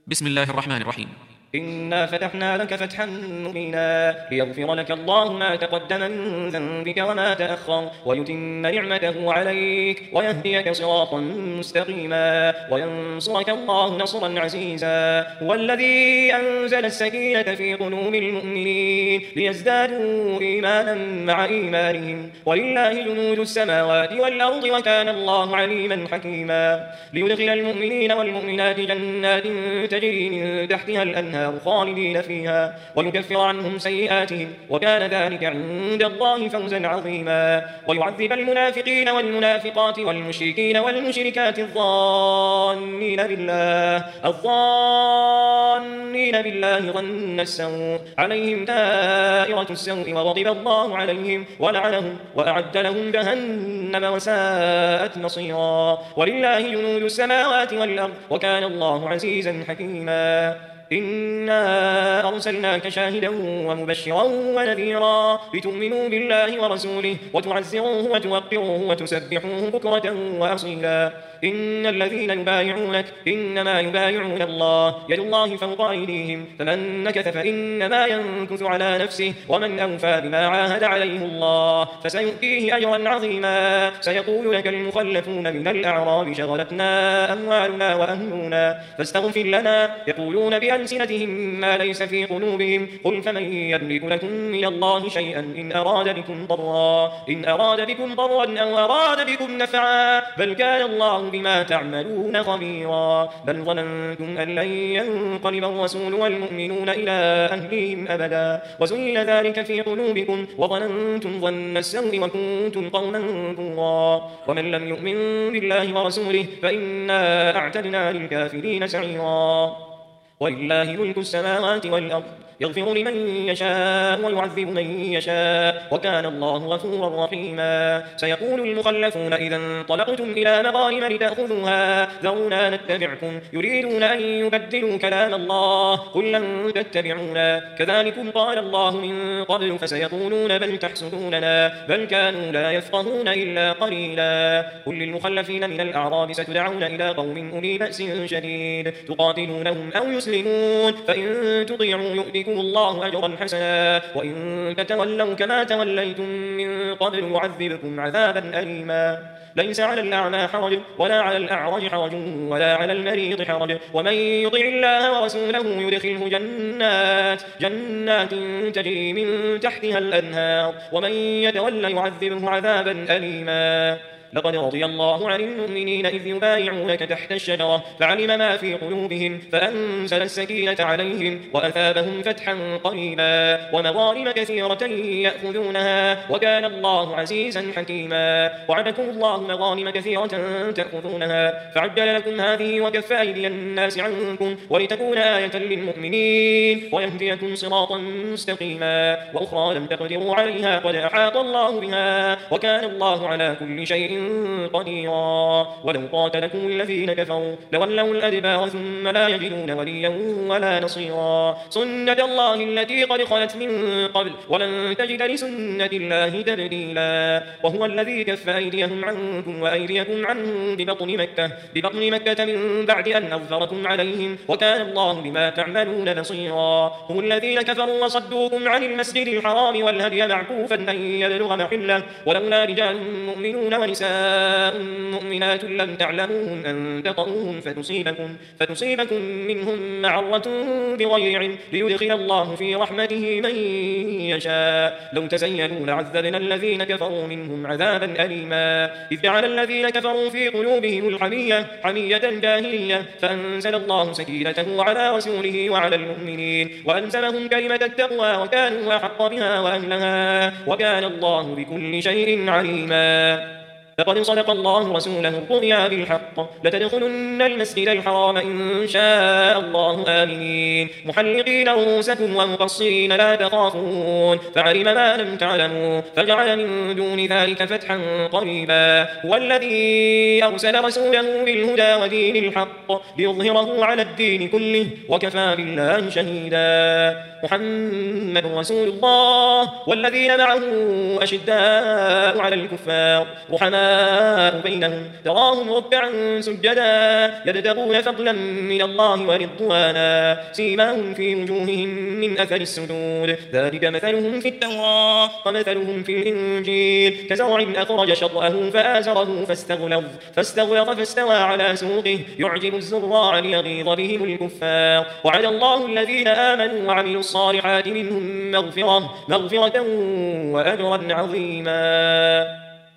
بسم الله الرحمن الرحيم. إنا فتحنا لك فتحا مبينا ليغفر لك الله ما تقدم من ذنبك وما تأخر ويتم نعمته عليك ويهديك صراطا مستقيما وينصرك الله نصرا عزيزا. هو الذي أنزل السكينة في قلوب المؤمنين ليزدادوا إيمانا مع إيمانهم ولله جنود السماوات والأرض وكان الله عليما حكيما. ليدخل المؤمنين والمؤمنات جنات تجري من تحتها الأنهار خالدين فيها ويكفر عنهم سيئاتهم وكان ذلك عند الله فوزا عظيما. ويعذب المنافقين والمنافقات والمشركين والمشركات الظانين بالله ظن السوء عليهم دائرة السوء وغضب الله عليهم ولعنهم وأعد لهم جهنم وساءت مصيرا. ولله جنود السماوات والأرض وكان الله عزيزا حكيما. إنا أرسلناك شاهدا ومبشرا ونذيرا لتؤمنوا بالله ورسوله وتعزروه وتوقروه وتسبحوه بكرة وأصيلا. إن الذين يبايعونك إنما يبايعون الله يد الله فوق أيديهم فمن نكث فإنما ينكث على نفسه ومن أوفى بما عاهد عليه الله فسيؤتيه أجرا عظيما. سيقول لك المخلفون من الأعراب شغلتنا أموالنا وأهلنا فاستغفر لنا يقولون بألسنتهم ما ليس في قلوبهم قل فمن يملك لكم من الله شيئا إن أراد بكم ضرا أو أراد بكم نفعا بل كان الله بما تعملون خبيرا. بل ظننتم أن لن ينقلب الرسول والمؤمنون إلى أهلهم أبدا وزين ذلك في قلوبكم وظننتم ظن السوء وكنتم قوما بورا. ومن لم يؤمن بالله ورسوله فإنا أعتدنا للكافرين سعيرا. ولله ملك السماوات والأرض يغفر لمن يشاء ويعذب من يشاء وكان الله غفورا رحيما. سيقول المخلفون إذا انطلقتم إلى مغانم لتأخذوها ذرونا نتبعكم يريدون أن يبدلوا كلام الله قل لن تتبعونا كذلكم قال الله من قبل فسيقولون بل تحسدوننا بل كانوا لا يفقهون إلا قليلا. قل للمخلفين من الأعراب ستدعون إلى قوم أولي بأس شديد تقاتلونهم أو يسلمون فإن تطيعوا يؤتكم الله أجرا حسنا وإن تتولوا كما توليتم من قبل يعذبكم عذابا أليما. ليس على الأعمى حرج ولا على الأعرج حرج ولا على المريض حرج ومن يطع الله ورسوله يدخله جنات تجري من تحتها الأنهار ومن يتولى يعذبه عذابا أليما. لقد رضي الله عن المؤمنين إذ يبايعونك تحت الشجرة فعلم ما في قلوبهم فأنزل السكينة عليهم وأثابهم فتحا قريبا ومغانم كثيرة يأخذونها وكان الله عزيزا حكيما. وعدكم الله مغانم كثيرة تأخذونها فعجل لكم هذه وكف أيدي الناس عنكم ولتكون آية للمؤمنين ويهديكم صراطا مستقيما. وأخرى لم تقدروا عليها قد أحاط الله بها وكان الله على كل شيء قديرا. ولو قاتلكم الذين كفروا لولوا الأدبار ثم لا يجدون وليا ولا نصيرا. سنة الله التي قد خلت من قبل ولن تجد لسنة الله تبديلا. وهو الذي كف أيديهم عنكم وأيديكم عنهم ببطن مكة من بعد أن أظفركم عليهم وكان الله بما تعملون بصيرا. هم الذين كفروا وصدوكم عن المسجد الحرام والهدي معكوفا أن يبلغ محله ولولا رجال مؤمنون ونساء مؤمنات لم تعلموهم أن تطؤوهم فتصيبكم منهم معرة بغير علم ليدخل الله في رحمته من يشاء. لو تزينوا لعذبنا الذين كفروا منهم عذابا أليما. إذ جعل الذين كفروا في قلوبهم حمية الجاهلية فأنزل الله سكينته على رسوله وعلى المؤمنين وألزمهم كلمة التقوى وكانوا أحق بها وأهلها وكان الله بكل شيء عليما. لقد صدق الله رسوله الرؤيا بالحق لتدخلن المسجد الحرام إن شاء الله آمنين محلقين رؤوسكم ومقصرين لا تخافون فعلم ما لم تعلموا فجعل من دون ذلك فتحا قريبا. هو الذي أرسل رسوله بالهدى ودين الحق ليظهره على الدين كله وكفى بالله شهيدا. محمد رسول الله والذين معه أشداء على الكفار رحماء رحماء بينهم تراهم ركعا سجدا يبتغون فضلا من الله ورضوانا سيماهم في وجوههم من أثر السجود ذلك مثلهم في التوراة ومثلهم في الإنجيل كزرع أخرج شطأه فآزره فاستغلظ فاستوى على سوقه يعجب الزراع ليغيظ بهم الكفار وعد الله الذين آمنوا وعملوا الصالحات منهم مغفرة وأجرا عظيما.